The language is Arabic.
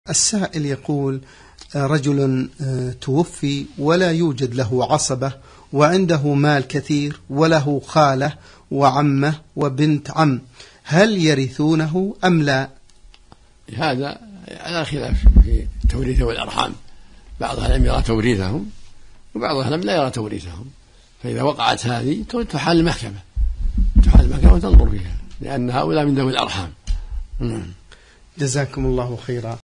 السائل يقول: رجل توفي ولا يوجد له عصبة، وعنده مال كثير، وله خالة وعمة وبنت عم، هل يرثونه أم لا؟ هذا على خلاف في توريثه والأرحام، بعض أهل العلم يرى توريثهم وبعض أهل العلم لا يرى توريثهم، فإذا وقعت هذه تحال المحكمة وتنظر فيها، لأن هؤلاء من ذوي الأرحام. جزاكم الله خيرا.